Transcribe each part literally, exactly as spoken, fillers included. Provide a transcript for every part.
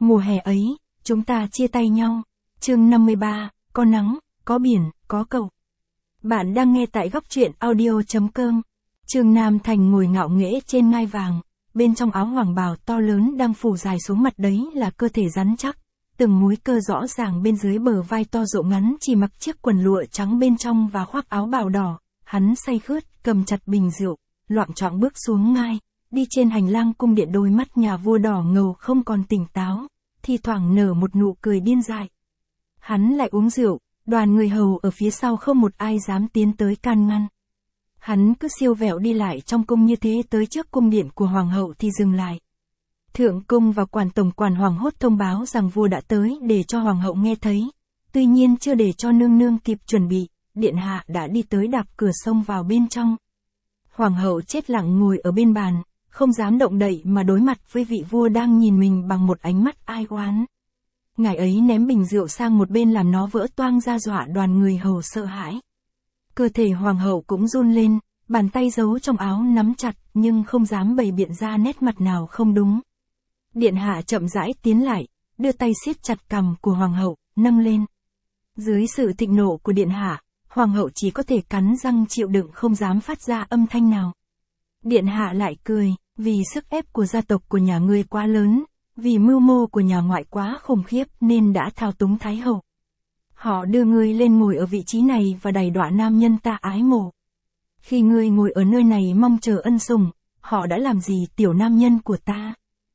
Mùa hè ấy, chúng ta chia tay nhau. Chương năm mươi ba, có nắng, có biển, có cầu. Bạn đang nghe tại góc truyện audio.com. Trương Nam Thành ngồi ngạo nghễ trên ngai vàng, bên trong áo hoàng bào to lớn đang phủ dài xuống mặt đấy là cơ thể rắn chắc, từng múi cơ rõ ràng bên dưới bờ vai to rộng ngắn, chỉ mặc chiếc quần lụa trắng bên trong và khoác áo bào đỏ. Hắn say khướt, cầm chặt bình rượu, loạng choạng bước xuống ngai, đi trên hành lang cung điện, đôi mắt nhà vua đỏ ngầu không còn tỉnh táo, thi thoảng nở một nụ cười điên dại. Hắn lại uống rượu, đoàn người hầu ở phía sau không một ai dám tiến tới can ngăn. Hắn cứ siêu vẹo đi lại trong cung như thế, tới trước cung điện của hoàng hậu thì dừng lại. Thượng cung và quản tổng quản hoảng hốt thông báo rằng vua đã tới để cho hoàng hậu nghe thấy. Tuy nhiên chưa để cho nương nương kịp chuẩn bị, điện hạ đã đi tới, đạp cửa xông vào bên trong. Hoàng hậu chết lặng ngồi ở bên bàn, không dám động đậy mà đối mặt với vị vua đang nhìn mình bằng một ánh mắt ai oán. Ngài ấy ném bình rượu sang một bên làm nó vỡ toang ra, dọa đoàn người hầu sợ hãi. Cơ thể hoàng hậu cũng run lên, bàn tay giấu trong áo nắm chặt nhưng không dám bày biện ra nét mặt nào không đúng. Điện hạ chậm rãi tiến lại, đưa tay siết chặt cằm của hoàng hậu, nâng lên. Dưới sự thịnh nộ của điện hạ, hoàng hậu chỉ có thể cắn răng chịu đựng, không dám phát ra âm thanh nào. Điện hạ lại cười, vì sức ép của gia tộc của nhà ngươi quá lớn, vì mưu mô của nhà ngoại quá khủng khiếp nên đã thao túng thái hậu. Họ đưa ngươi lên ngồi ở vị trí này và đày đọa nam nhân ta ái mộ. Khi ngươi ngồi ở nơi này mong chờ ân sủng, họ đã làm gì tiểu nam nhân của ta?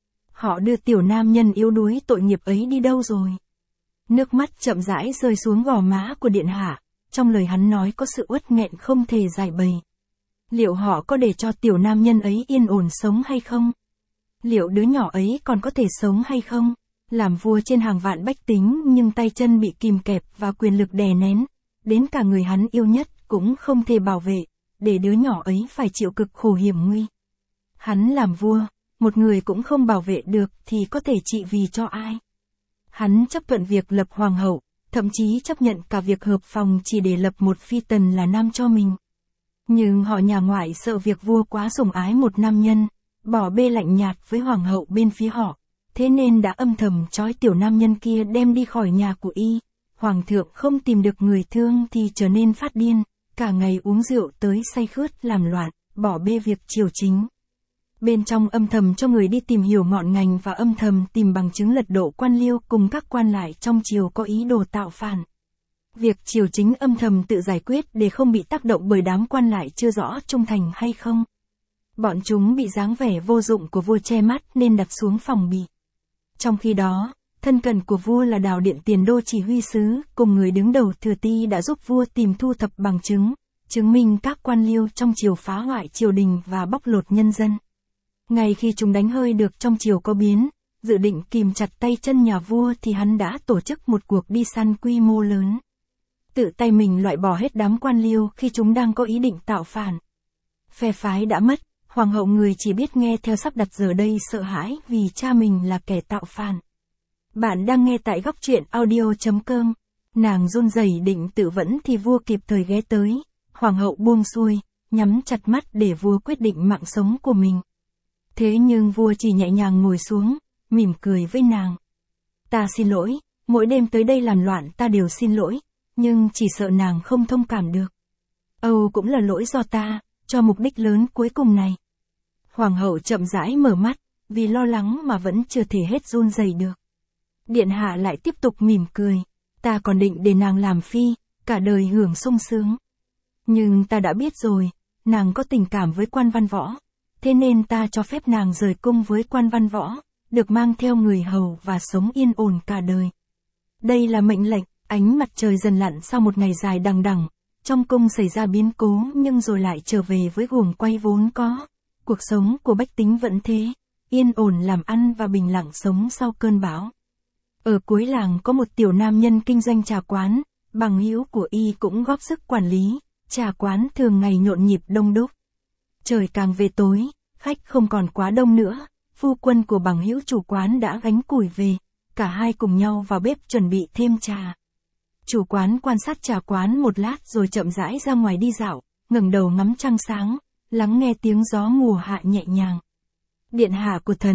Họ đưa tiểu nam nhân yếu đuối tội nghiệp ấy đi đâu rồi? Nước mắt chậm rãi rơi xuống gò má của điện hạ, trong lời hắn nói có sự uất nghẹn không thể giải bày. Liệu họ có để cho tiểu nam nhân ấy yên ổn sống hay không? Liệu đứa nhỏ ấy còn có thể sống hay không? Làm vua trên hàng vạn bách tính nhưng tay chân bị kìm kẹp và quyền lực đè nén, đến cả người hắn yêu nhất cũng không thể bảo vệ, để đứa nhỏ ấy phải chịu cực khổ hiểm nguy. Hắn làm vua, một người cũng không bảo vệ được thì có thể trị vì cho ai? Hắn chấp thuận việc lập hoàng hậu, thậm chí chấp nhận cả việc hợp phòng chỉ để lập một phi tần là nam cho mình. Nhưng họ nhà ngoại sợ việc vua quá sủng ái một nam nhân, bỏ bê lạnh nhạt với hoàng hậu bên phía họ, thế nên đã âm thầm trói tiểu nam nhân kia đem đi khỏi nhà của y. Hoàng thượng không tìm được người thương thì trở nên phát điên, cả ngày uống rượu tới say khướt làm loạn, bỏ bê việc triều chính. Bên trong âm thầm cho người đi tìm hiểu ngọn ngành và âm thầm tìm bằng chứng lật đổ quan liêu cùng các quan lại trong triều có ý đồ tạo phản. Việc triều chính âm thầm tự giải quyết để không bị tác động bởi đám quan lại chưa rõ trung thành hay không. Bọn chúng bị dáng vẻ vô dụng của vua che mắt nên đặt xuống phòng bị. Trong khi đó, thân cận của vua là Đào Điện Tiền Đô chỉ huy sứ cùng người đứng đầu Thừa Ti đã giúp vua tìm thu thập bằng chứng, chứng minh các quan liêu trong triều phá hoại triều đình và bóc lột nhân dân. Ngay khi chúng đánh hơi được trong triều có biến, dự định kìm chặt tay chân nhà vua thì hắn đã tổ chức một cuộc đi săn quy mô lớn. Tự tay mình loại bỏ hết đám quan liêu khi chúng đang có ý định tạo phản. Phe phái đã mất, hoàng hậu người chỉ biết nghe theo sắp đặt giờ đây sợ hãi vì cha mình là kẻ tạo phản. Bạn đang nghe tại góc truyện audio.com. Nàng run rẩy định tự vẫn thì vua kịp thời ghé tới. Hoàng hậu buông xuôi, nhắm chặt mắt để vua quyết định mạng sống của mình. Thế nhưng vua chỉ nhẹ nhàng ngồi xuống, mỉm cười với nàng. Ta xin lỗi, mỗi đêm tới đây làm loạn ta đều xin lỗi, nhưng chỉ sợ nàng không thông cảm được. Âu cũng là lỗi do ta, cho mục đích lớn cuối cùng này. Hoàng hậu chậm rãi mở mắt, vì lo lắng mà vẫn chưa thể hết run rẩy được. Điện hạ lại tiếp tục mỉm cười, ta còn định để nàng làm phi, cả đời hưởng sung sướng. Nhưng ta đã biết rồi, nàng có tình cảm với quan văn võ, thế nên ta cho phép nàng rời cung với quan văn võ, được mang theo người hầu và sống yên ổn cả đời. Đây là mệnh lệnh. Ánh mặt trời dần lặn sau một ngày dài đằng đẵng, trong cung xảy ra biến cố nhưng rồi lại trở về với guồng quay vốn có. Cuộc sống của bách tính vẫn thế, yên ổn làm ăn và bình lặng sống sau cơn bão. Ở cuối làng có một tiểu nam nhân kinh doanh trà quán, bằng hữu của y cũng góp sức quản lý, trà quán thường ngày nhộn nhịp đông đúc. Trời càng về tối, khách không còn quá đông nữa, phu quân của bằng hữu chủ quán đã gánh củi về, cả hai cùng nhau vào bếp chuẩn bị thêm trà. Chủ quán quan sát trà quán một lát rồi chậm rãi ra ngoài đi dạo, ngẩng đầu ngắm trăng sáng, lắng nghe tiếng gió mùa hạ nhẹ nhàng. Điện hạ của thần,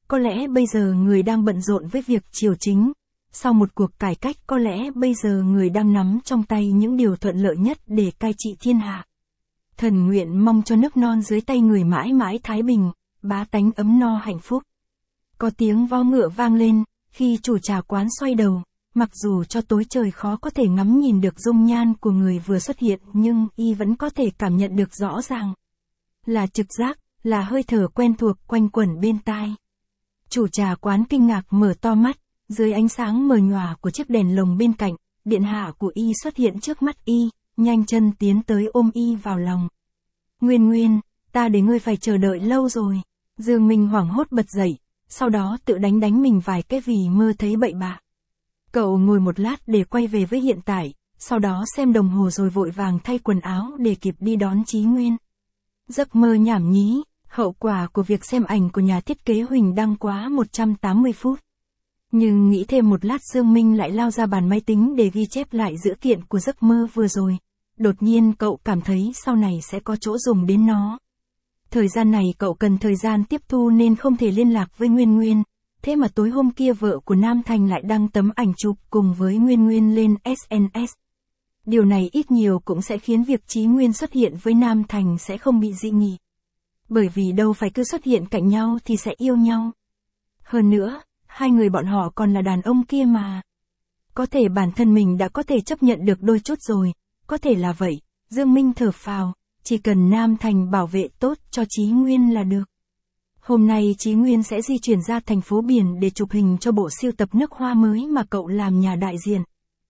có lẽ bây giờ người đang bận rộn với việc triều chính. Sau một cuộc cải cách có lẽ bây giờ người đang nắm trong tay những điều thuận lợi nhất để cai trị thiên hạ. Thần nguyện mong cho nước non dưới tay người mãi mãi thái bình, bá tánh ấm no hạnh phúc. Có tiếng vó ngựa vang lên, khi chủ trà quán xoay đầu, mặc dù cho tối trời khó có thể ngắm nhìn được dung nhan của người vừa xuất hiện nhưng y vẫn có thể cảm nhận được rõ ràng. Là trực giác, là hơi thở quen thuộc quanh quẩn bên tai. Chủ trà quán kinh ngạc mở to mắt, dưới ánh sáng mờ nhòa của chiếc đèn lồng bên cạnh, điện hạ của y xuất hiện trước mắt y, nhanh chân tiến tới ôm y vào lòng. Nguyên Nguyên, ta để ngươi phải chờ đợi lâu rồi. Dương Minh hoảng hốt bật dậy, sau đó tự đánh đánh mình vài cái vì mơ thấy bậy bạ. Cậu ngồi một lát để quay về với hiện tại, sau đó xem đồng hồ rồi vội vàng thay quần áo để kịp đi đón Chí Nguyên. Giấc mơ nhảm nhí, hậu quả của việc xem ảnh của nhà thiết kế Huỳnh đăng quá một trăm tám mươi phút. Nhưng nghĩ thêm một lát Dương Minh lại lao ra bàn máy tính để ghi chép lại dữ kiện của giấc mơ vừa rồi. Đột nhiên cậu cảm thấy sau này sẽ có chỗ dùng đến nó. Thời gian này cậu cần thời gian tiếp thu nên không thể liên lạc với Nguyên Nguyên. Thế mà tối hôm kia vợ của Nam Thành lại đăng tấm ảnh chụp cùng với Nguyên Nguyên lên ét en ét. Điều này ít nhiều cũng sẽ khiến việc Chí Nguyên xuất hiện với Nam Thành sẽ không bị dị nghị. Bởi vì đâu phải cứ xuất hiện cạnh nhau thì sẽ yêu nhau. Hơn nữa, hai người bọn họ còn là đàn ông kia mà. Có thể bản thân mình đã có thể chấp nhận được đôi chút rồi, có thể là vậy, Dương Minh thở phào, chỉ cần Nam Thành bảo vệ tốt cho Chí Nguyên là được. Hôm nay Chí Nguyên sẽ di chuyển ra thành phố biển để chụp hình cho bộ sưu tập nước hoa mới mà cậu làm nhà đại diện.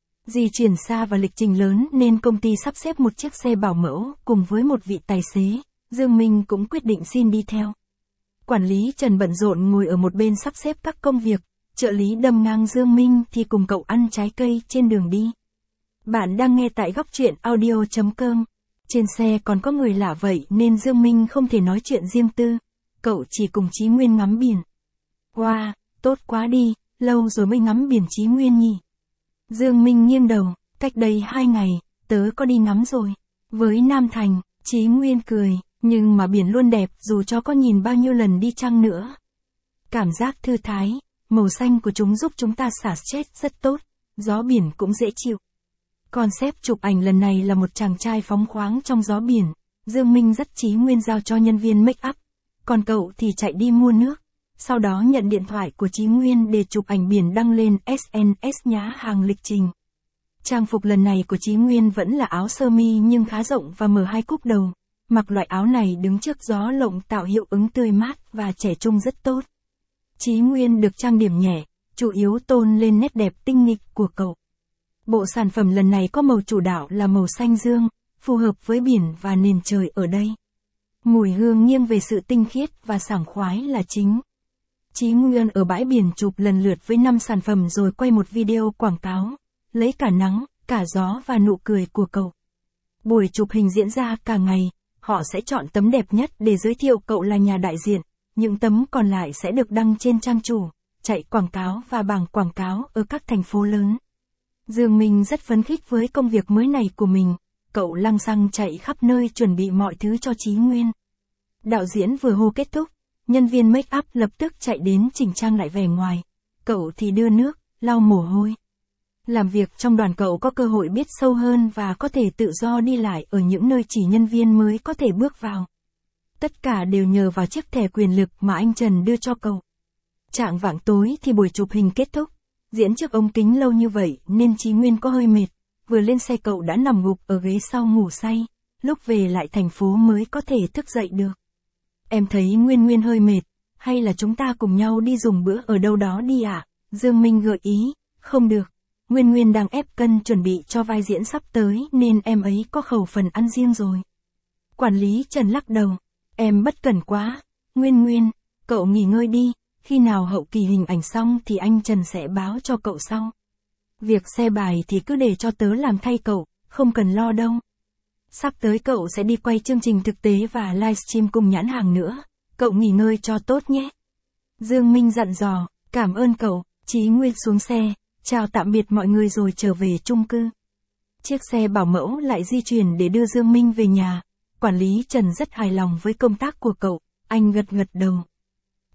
Di chuyển xa và lịch trình lớn nên công ty sắp xếp một chiếc xe bảo mẫu cùng với một vị tài xế, Dương Minh cũng quyết định xin đi theo. Quản lý Trần bận rộn ngồi ở một bên sắp xếp các công việc, trợ lý đâm ngang Dương Minh thì cùng cậu ăn trái cây trên đường đi. Bạn đang nghe tại góc truyện audio chấm com. Trên xe còn có người lạ vậy nên Dương Minh không thể nói chuyện riêng tư. Cậu chỉ cùng Chí Nguyên ngắm biển. Wow, tốt quá đi, lâu rồi mới ngắm biển Chí Nguyên nhỉ. Dương Minh nghiêng đầu, cách đây hai ngày, tớ có đi ngắm rồi. Với Nam Thành, Chí Nguyên cười, nhưng mà biển luôn đẹp dù cho có nhìn bao nhiêu lần đi chăng nữa. Cảm giác thư thái, màu xanh của chúng giúp chúng ta xả stress rất tốt, gió biển cũng dễ chịu. Concept chụp ảnh lần này là một chàng trai phóng khoáng trong gió biển, Dương Minh dắt Chí Nguyên giao cho nhân viên make up, còn cậu thì chạy đi mua nước, sau đó nhận điện thoại của Chí Nguyên để chụp ảnh biển đăng lên ét en ét nhá hàng lịch trình. Trang phục lần này của Chí Nguyên vẫn là áo sơ mi nhưng khá rộng và mở hai cúc đầu, mặc loại áo này đứng trước gió lộng tạo hiệu ứng tươi mát và trẻ trung rất tốt. Chí Nguyên được trang điểm nhẹ, chủ yếu tôn lên nét đẹp tinh nghịch của cậu. Bộ sản phẩm lần này có màu chủ đạo là màu xanh dương, phù hợp với biển và nền trời ở đây. Mùi hương nghiêng về sự tinh khiết và sảng khoái là chính. Chí Nguyên ở bãi biển chụp lần lượt với năm sản phẩm rồi quay một video quảng cáo, lấy cả nắng, cả gió và nụ cười của cậu. Buổi chụp hình diễn ra cả ngày, họ sẽ chọn tấm đẹp nhất để giới thiệu cậu là nhà đại diện, những tấm còn lại sẽ được đăng trên trang chủ, chạy quảng cáo và bảng quảng cáo ở các thành phố lớn. Dương Minh rất phấn khích với công việc mới này của mình, cậu lăng xăng chạy khắp nơi chuẩn bị mọi thứ cho Chí Nguyên. Đạo diễn vừa hô kết thúc, nhân viên make up lập tức chạy đến chỉnh trang lại vẻ ngoài, cậu thì đưa nước, lau mồ hôi. Làm việc trong đoàn cậu có cơ hội biết sâu hơn và có thể tự do đi lại ở những nơi chỉ nhân viên mới có thể bước vào. Tất cả đều nhờ vào chiếc thẻ quyền lực mà anh Trần đưa cho cậu. Chạng vạng tối thì buổi chụp hình kết thúc. Diễn trước ống kính lâu như vậy nên Chí Nguyên có hơi mệt, vừa lên xe cậu đã nằm gục ở ghế sau ngủ say, lúc về lại thành phố mới có thể thức dậy được. Em thấy Nguyên Nguyên hơi mệt, hay là chúng ta cùng nhau đi dùng bữa ở đâu đó đi ạ? À? Dương Minh gợi ý, không được, Nguyên Nguyên đang ép cân chuẩn bị cho vai diễn sắp tới nên em ấy có khẩu phần ăn riêng rồi. Quản lý Trần lắc đầu, em bất cẩn quá, Nguyên Nguyên, cậu nghỉ ngơi đi. Khi nào hậu kỳ hình ảnh xong thì anh Trần sẽ báo cho cậu sau. Việc xe bài thì cứ để cho tớ làm thay cậu, không cần lo đâu. Sắp tới cậu sẽ đi quay chương trình thực tế và livestream cùng nhãn hàng nữa, cậu nghỉ ngơi cho tốt nhé. Dương Minh dặn dò, cảm ơn cậu, Chí Nguyên xuống xe, chào tạm biệt mọi người rồi trở về chung cư. Chiếc xe bảo mẫu lại di chuyển để đưa Dương Minh về nhà, quản lý Trần rất hài lòng với công tác của cậu, anh gật gật đầu.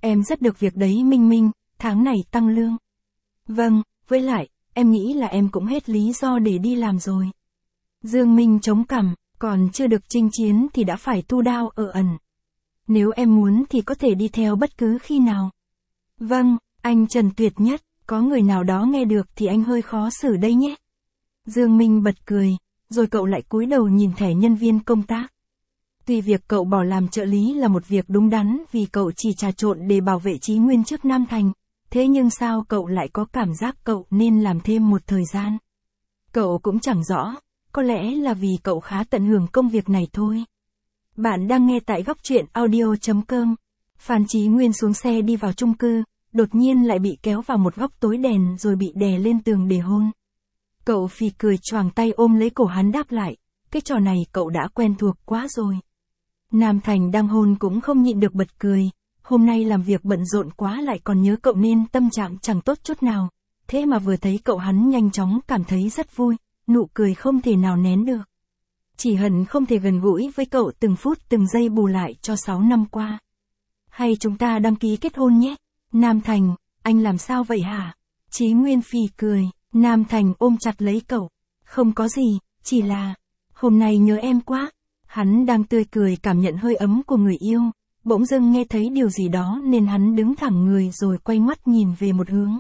Em rất được việc đấy Minh Minh, tháng này tăng lương. Vâng, với lại, em nghĩ là em cũng hết lý do để đi làm rồi. Dương Minh chống cằm, còn chưa được chinh chiến thì đã phải tu đao ở ẩn. Nếu em muốn thì có thể đi theo bất cứ khi nào. Vâng, anh Trần tuyệt nhất, có người nào đó nghe được thì anh hơi khó xử đây nhé. Dương Minh bật cười, rồi cậu lại cúi đầu nhìn thẻ nhân viên công tác. Tuy việc cậu bỏ làm trợ lý là một việc đúng đắn vì cậu chỉ trà trộn để bảo vệ Chí Nguyên trước Nam Thành, thế nhưng sao cậu lại có cảm giác cậu nên làm thêm một thời gian? Cậu cũng chẳng rõ, có lẽ là vì cậu khá tận hưởng công việc này thôi. Bạn đang nghe tại góc truyện audio.com. Phan Chí Nguyên xuống xe đi vào chung cư, đột nhiên lại bị kéo vào một góc tối đèn rồi bị đè lên tường để hôn. Cậu phì cười choàng tay ôm lấy cổ hắn đáp lại, cái trò này cậu đã quen thuộc quá rồi. Nam Thành đang hôn cũng không nhịn được bật cười, hôm nay làm việc bận rộn quá lại còn nhớ cậu nên tâm trạng chẳng tốt chút nào, thế mà vừa thấy cậu hắn nhanh chóng cảm thấy rất vui, nụ cười không thể nào nén được. Chỉ hận không thể gần gũi với cậu từng phút từng giây bù lại cho sáu năm qua. Hay chúng ta đăng ký kết hôn nhé? Nam Thành, anh làm sao vậy hả? Chí Nguyên phì cười, Nam Thành ôm chặt lấy cậu. Không có gì, chỉ là, hôm nay nhớ em quá. Hắn đang tươi cười cảm nhận hơi ấm của người yêu, bỗng dưng nghe thấy điều gì đó nên hắn đứng thẳng người rồi quay mắt nhìn về một hướng.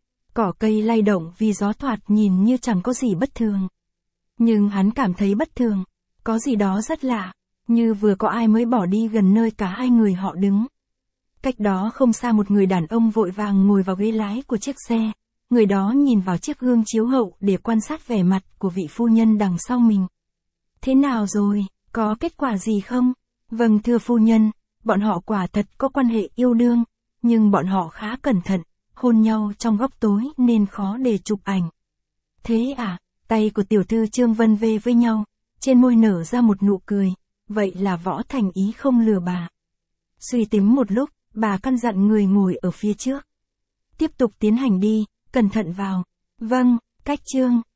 Cỏ cây lay động vì gió thoạt nhìn như chẳng có gì bất thường. Nhưng hắn cảm thấy bất thường, có gì đó rất lạ, như vừa có ai mới bỏ đi gần nơi cả hai người họ đứng. Cách đó không xa một người đàn ông vội vàng ngồi vào ghế lái của chiếc xe, người đó nhìn vào chiếc gương chiếu hậu để quan sát vẻ mặt của vị phu nhân đằng sau mình. Thế nào rồi, có kết quả gì không? Vâng thưa phu nhân, bọn họ quả thật có quan hệ yêu đương, nhưng bọn họ khá cẩn thận, hôn nhau trong góc tối nên khó để chụp ảnh. Thế à, tay của tiểu thư Trương Vân vê với nhau, trên môi nở ra một nụ cười, vậy là Võ Thành Ý không lừa bà. Suy tính một lúc, bà căn dặn người ngồi ở phía trước. Tiếp tục tiến hành đi, cẩn thận vào. Vâng, cách Trương.